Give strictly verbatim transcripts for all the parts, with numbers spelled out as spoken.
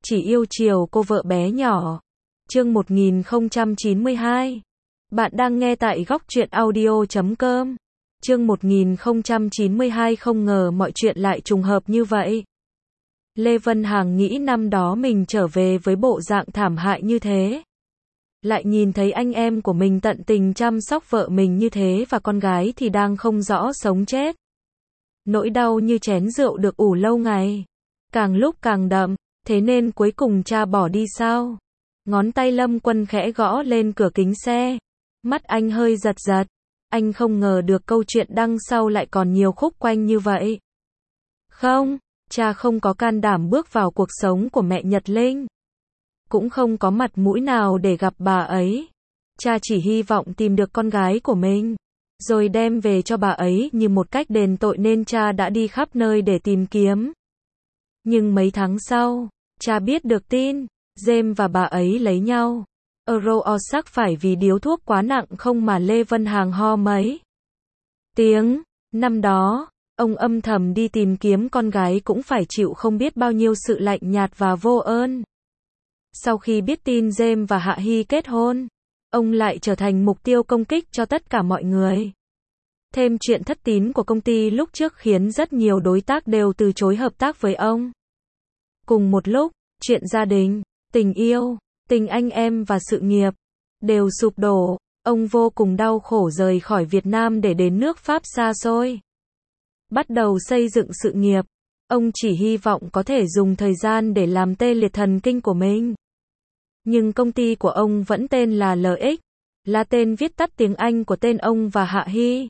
chỉ yêu chiều cô vợ bé nhỏ. Chương một nghìn không trăm chín mươi hai. Bạn đang nghe tại góc truyện audio chấm com. Chương một nghìn không trăm chín mươi hai. Không ngờ mọi chuyện lại trùng hợp như vậy. Lê Vân Hằng nghĩ năm đó mình trở về với bộ dạng thảm hại như thế. Lại nhìn thấy anh em của mình tận tình chăm sóc vợ mình như thế và con gái thì đang không rõ sống chết. Nỗi đau như chén rượu được ủ lâu ngày. Càng lúc càng đậm, thế nên cuối cùng cha bỏ đi sao? Ngón tay Lâm Quân khẽ gõ lên cửa kính xe. Mắt anh hơi giật giật. Anh không ngờ được câu chuyện đằng sau lại còn nhiều khúc quanh như vậy. Không, cha không có can đảm bước vào cuộc sống của mẹ Nhật Linh. Cũng không có mặt mũi nào để gặp bà ấy. Cha chỉ hy vọng tìm được con gái của mình, rồi đem về cho bà ấy như một cách đền tội nên cha đã đi khắp nơi để tìm kiếm. Nhưng mấy tháng sau, cha biết được tin, James và bà ấy lấy nhau. Euro Osak phải vì điếu thuốc quá nặng không mà Lê Vân Hằng ho mấy tiếng. Năm đó, ông âm thầm đi tìm kiếm con gái cũng phải chịu không biết bao nhiêu sự lạnh nhạt và vô ơn. Sau khi biết tin James và Hạ Hy kết hôn, ông lại trở thành mục tiêu công kích cho tất cả mọi người. Thêm chuyện thất tín của công ty lúc trước khiến rất nhiều đối tác đều từ chối hợp tác với ông. Cùng một lúc, chuyện gia đình, tình yêu, tình anh em và sự nghiệp đều sụp đổ. Ông vô cùng đau khổ rời khỏi Việt Nam để đến nước Pháp xa xôi, bắt đầu xây dựng sự nghiệp. Ông chỉ hy vọng có thể dùng thời gian để làm tê liệt thần kinh của mình. Nhưng công ty của ông vẫn tên là lờ ích, là tên viết tắt tiếng Anh của tên ông và Hạ Hy.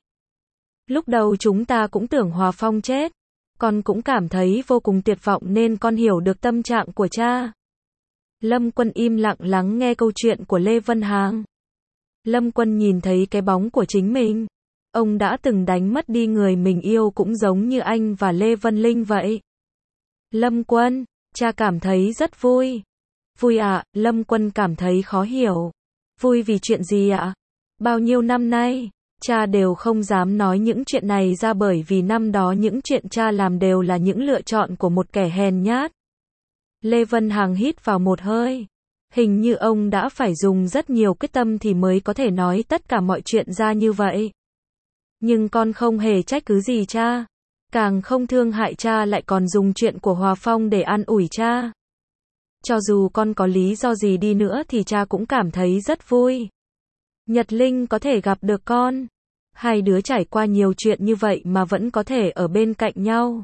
Lúc đầu chúng ta cũng tưởng Hòa Phong chết, con cũng cảm thấy vô cùng tuyệt vọng nên con hiểu được tâm trạng của cha. Lâm Quân im lặng lắng nghe câu chuyện của Lê Vân Hằng. Lâm Quân nhìn thấy cái bóng của chính mình. Ông đã từng đánh mất đi người mình yêu cũng giống như anh và Lê Vân Linh vậy. Lâm Quân, cha cảm thấy rất vui. Vui ạ, à, Lâm Quân cảm thấy khó hiểu. Vui vì chuyện gì ạ? À? Bao nhiêu năm nay, cha đều không dám nói những chuyện này ra bởi vì năm đó những chuyện cha làm đều là những lựa chọn của một kẻ hèn nhát. Lê Vân Hằng hít vào một hơi. Hình như ông đã phải dùng rất nhiều quyết tâm thì mới có thể nói tất cả mọi chuyện ra như vậy. Nhưng con không hề trách cứ gì cha. Càng không thương hại cha lại còn dùng chuyện của Hòa Phong để an ủi cha. Cho dù con có lý do gì đi nữa thì cha cũng cảm thấy rất vui. Nhật Linh có thể gặp được con. Hai đứa trải qua nhiều chuyện như vậy mà vẫn có thể ở bên cạnh nhau.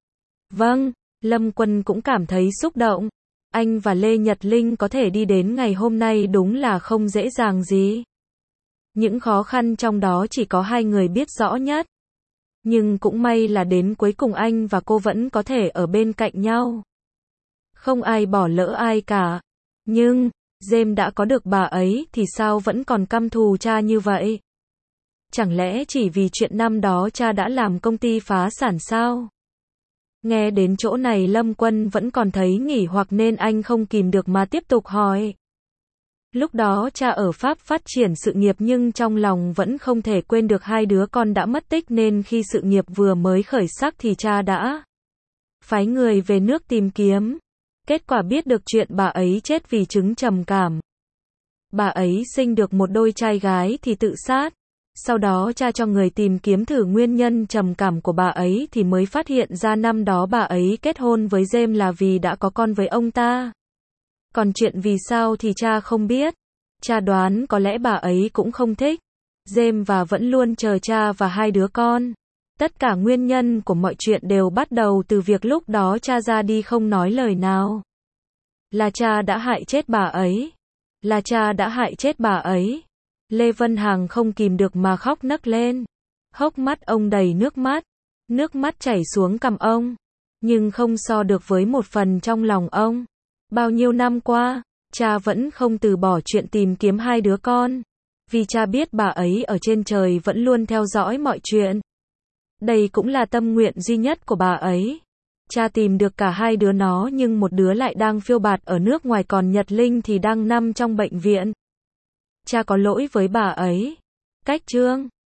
Vâng, Lâm Quân cũng cảm thấy xúc động. Anh và Lê Nhật Linh có thể đi đến ngày hôm nay đúng là không dễ dàng gì. Những khó khăn trong đó chỉ có hai người biết rõ nhất. Nhưng cũng may là đến cuối cùng anh và cô vẫn có thể ở bên cạnh nhau. Không ai bỏ lỡ ai cả. Nhưng, James đã có được bà ấy thì sao vẫn còn căm thù cha như vậy? Chẳng lẽ chỉ vì chuyện năm đó cha đã làm công ty phá sản sao? Nghe đến chỗ này Lâm Quân vẫn còn thấy nghỉ hoặc nên anh không kìm được mà tiếp tục hỏi. Lúc đó cha ở Pháp phát triển sự nghiệp nhưng trong lòng vẫn không thể quên được hai đứa con đã mất tích nên khi sự nghiệp vừa mới khởi sắc thì cha đã phái người về nước tìm kiếm. Kết quả biết được chuyện bà ấy chết vì chứng trầm cảm. Bà ấy sinh được một đôi trai gái thì tự sát. Sau đó cha cho người tìm kiếm thử nguyên nhân trầm cảm của bà ấy thì mới phát hiện ra năm đó bà ấy kết hôn với James là vì đã có con với ông ta. Còn chuyện vì sao thì cha không biết. Cha đoán có lẽ bà ấy cũng không thích James và vẫn luôn chờ cha và hai đứa con. Tất cả nguyên nhân của mọi chuyện đều bắt đầu từ việc lúc đó cha ra đi không nói lời nào. Là cha đã hại chết bà ấy. Là cha đã hại chết bà ấy. Lê Vân Hằng không kìm được mà khóc nấc lên. Hốc mắt ông đầy nước mắt. Nước mắt chảy xuống cằm ông. Nhưng không so được với một phần trong lòng ông. Bao nhiêu năm qua, cha vẫn không từ bỏ chuyện tìm kiếm hai đứa con. Vì cha biết bà ấy ở trên trời vẫn luôn theo dõi mọi chuyện. Đây cũng là tâm nguyện duy nhất của bà ấy. Cha tìm được cả hai đứa nó nhưng một đứa lại đang phiêu bạt ở nước ngoài còn Nhật Linh thì đang nằm trong bệnh viện. Cha có lỗi với bà ấy. Cách chương